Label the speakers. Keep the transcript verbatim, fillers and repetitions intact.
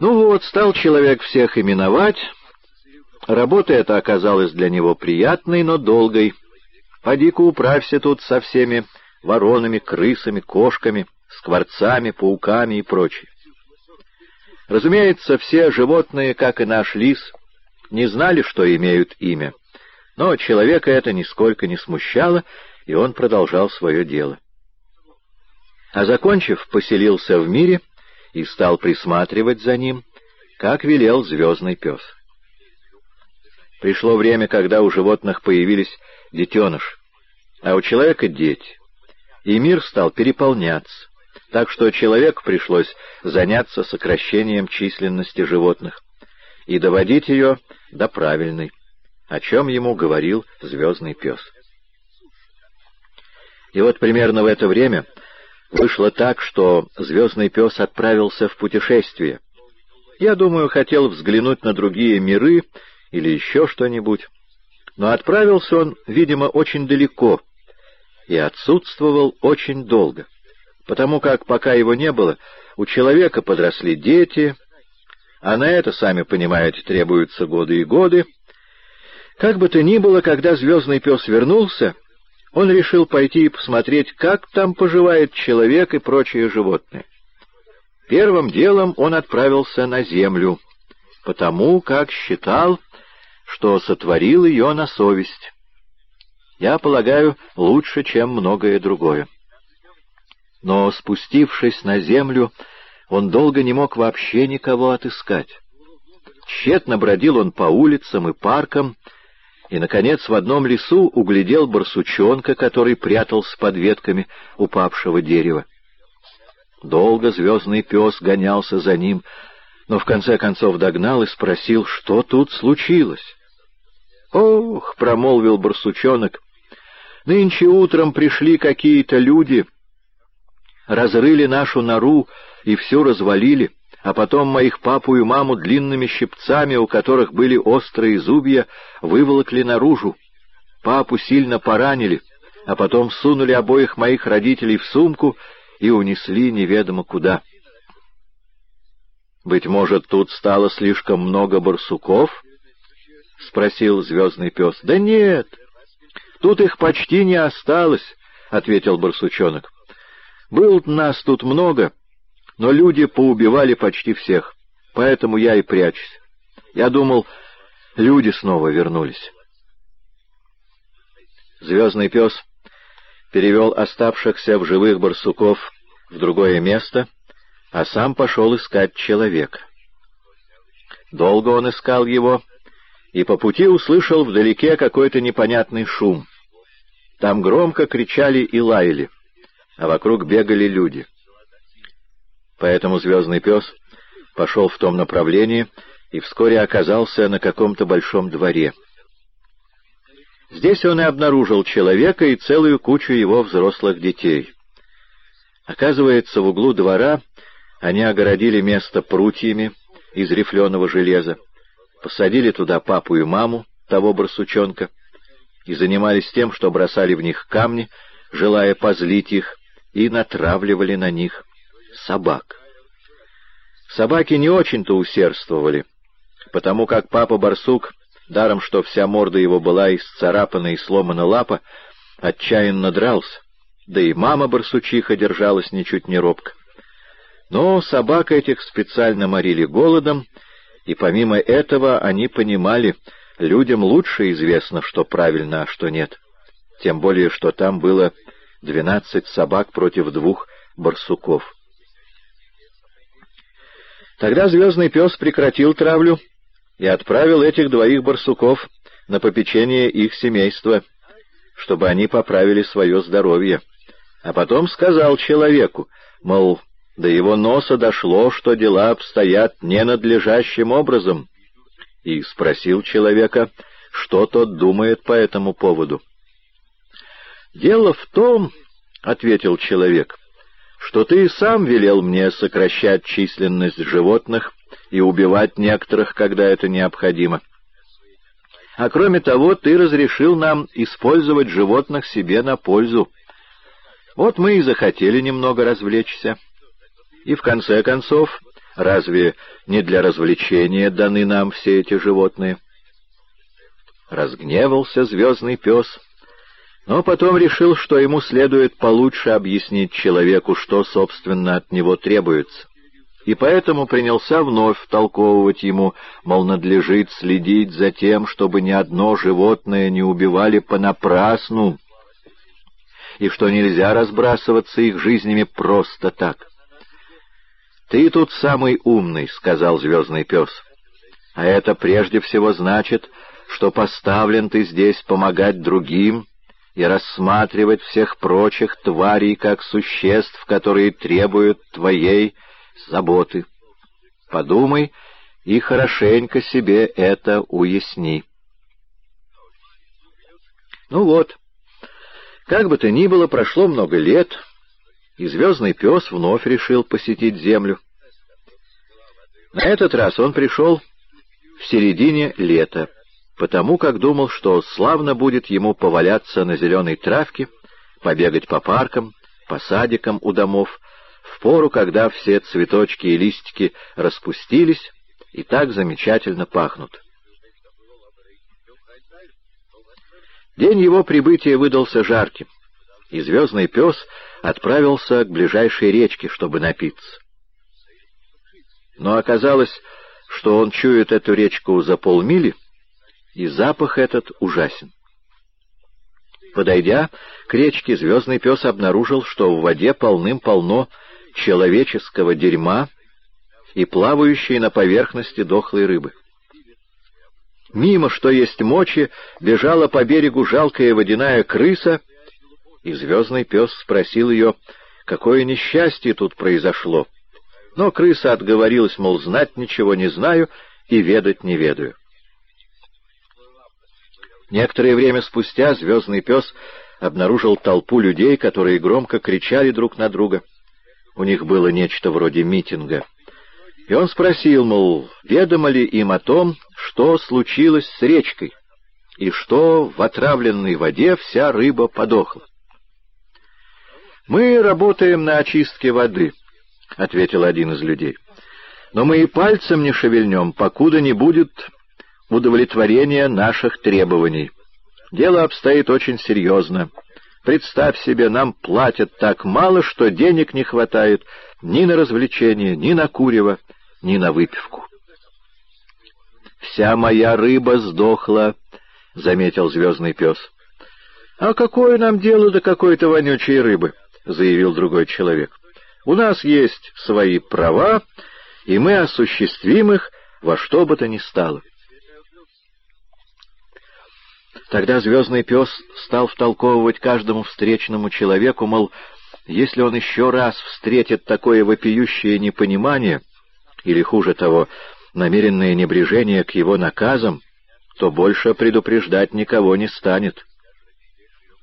Speaker 1: Ну вот, стал человек всех именовать. Работа эта оказалась для него приятной, но долгой. Поди-ка управься тут со всеми воронами, крысами, кошками, скворцами, пауками и прочее. Разумеется, все животные, как и наш лис, не знали, что имеют имя, но человека это нисколько не смущало, и он продолжал свое дело. А закончив, поселился в мире и стал присматривать за ним, как велел звездный пес. Пришло время, когда у животных появились детеныши, а у человека дети, и мир стал переполняться, так что человеку пришлось заняться сокращением численности животных и доводить ее до правильной, о чем ему говорил звездный пес. И вот примерно в это время вышло так, что звездный пес отправился в путешествие. Я думаю, хотел взглянуть на другие миры или еще что-нибудь, но отправился он, видимо, очень далеко и отсутствовал очень долго, потому как, пока его не было, у человека подросли дети, а на это, сами понимаете, требуются годы и годы. Как бы то ни было, когда звездный пес вернулся, он решил пойти и посмотреть, как там поживает человек и прочие животные. Первым делом он отправился на землю, потому как считал, что сотворил ее на совесть. Я полагаю, лучше, чем многое другое. Но, спустившись на землю, он долго не мог вообще никого отыскать. Тщетно бродил он по улицам и паркам, и, наконец, в одном лесу углядел барсучонка, который прятался под ветками упавшего дерева. Долго звездный пес гонялся за ним, но в конце концов догнал и спросил, что тут случилось. «Ох!» — промолвил барсучонок, — «нынче утром пришли какие-то люди, разрыли нашу нору и всю развалили, а потом моих папу и маму длинными щипцами, у которых были острые зубья, выволокли наружу. Папу сильно поранили, а потом сунули обоих моих родителей в сумку и унесли неведомо куда». «Быть может, тут стало слишком много барсуков?» — спросил звездный пес. «Да нет, тут их почти не осталось», — ответил барсучонок. «Было нас тут много, но люди поубивали почти всех, поэтому я и прячусь. Я думал, люди снова вернулись». Звездный пес перевел оставшихся в живых барсуков в другое место, а сам пошел искать человека. Долго он искал его, и по пути услышал вдалеке какой-то непонятный шум. Там громко кричали и лаяли, а вокруг бегали люди. Поэтому звездный пес пошел в том направлении и вскоре оказался на каком-то большом дворе. Здесь он и обнаружил человека и целую кучу его взрослых детей. Оказывается, в углу двора они огородили место прутьями из рифленого железа, посадили туда папу и маму того барсучонка и занимались тем, что бросали в них камни, желая позлить их, и натравливали на них собак. Собаки не очень-то усердствовали, потому как папа-барсук, даром что вся морда его была исцарапана и сломана лапа, отчаянно дрался, да и мама-барсучиха держалась ничуть не робко. Но собак этих специально морили голодом, и помимо этого они понимали, людям лучше известно, что правильно, а что нет. Тем более, что там было двенадцать собак против двух барсуков. Тогда звездный пес прекратил травлю и отправил этих двоих барсуков на попечение их семейства, чтобы они поправили свое здоровье. А потом сказал человеку, мол, до его носа дошло, что дела обстоят ненадлежащим образом, и спросил человека, что тот думает по этому поводу. «Дело в том, — ответил человек, — что ты и сам велел мне сокращать численность животных и убивать некоторых, когда это необходимо. А кроме того, ты разрешил нам использовать животных себе на пользу. Вот мы и захотели немного развлечься. И в конце концов Разве не для развлечения даны нам все эти животные? Разгневался звездный пес, но потом решил, что ему следует получше объяснить человеку, что, собственно, от него требуется. И поэтому принялся вновь втолковывать ему, мол, надлежит следить за тем, чтобы ни одно животное не убивали понапрасну, и что нельзя разбрасываться их жизнями просто так. «Ты тут самый умный», — сказал звездный пес, — «а это прежде всего значит, что поставлен ты здесь помогать другим и рассматривать всех прочих тварей как существ, которые требуют твоей заботы. Подумай и хорошенько себе это уясни». Ну вот, как бы то ни было, прошло много лет, и звездный пес вновь решил посетить Землю. На этот раз он пришел в середине лета, потому как думал, что славно будет ему поваляться на зеленой травке, побегать по паркам, по садикам у домов, в пору, когда все цветочки и листики распустились и так замечательно пахнут. День его прибытия выдался жарким, и звездный пес отправился к ближайшей речке, чтобы напиться. Но оказалось, что он чует эту речку за полмили, и запах этот ужасен. Подойдя к речке, звездный пес обнаружил, что в воде полным-полно человеческого дерьма и плавающей на поверхности дохлой рыбы. Мимо, что есть мочи, бежала по берегу жалкая водяная крыса, и звездный пес спросил ее, какое несчастье тут произошло. Но крыса отговорилась, мол, знать ничего не знаю и ведать не ведаю. Некоторое время спустя звездный пес обнаружил толпу людей, которые громко кричали друг на друга. У них было нечто вроде митинга. И он спросил, мол, ведомо ли им о том, что случилось с речкой, и что в отравленной воде вся рыба подохла. «Мы работаем на очистке воды», — ответил один из людей. «Но мы и пальцем не шевельнем, покуда не будет удовлетворения наших требований. Дело обстоит очень серьезно. Представь себе, нам платят так мало, что денег не хватает ни на развлечения, ни на курево, ни на выпивку». «Вся моя рыба сдохла», — заметил звездный пес. «А какое нам дело до какой-то вонючей рыбы?» — заявил другой человек. «У нас есть свои права, и мы осуществим их во что бы то ни стало». Тогда звездный пес стал втолковывать каждому встречному человеку, мол, если он еще раз встретит такое вопиющее непонимание, или, хуже того, намеренное небрежение к его наказам, то больше предупреждать никого не станет.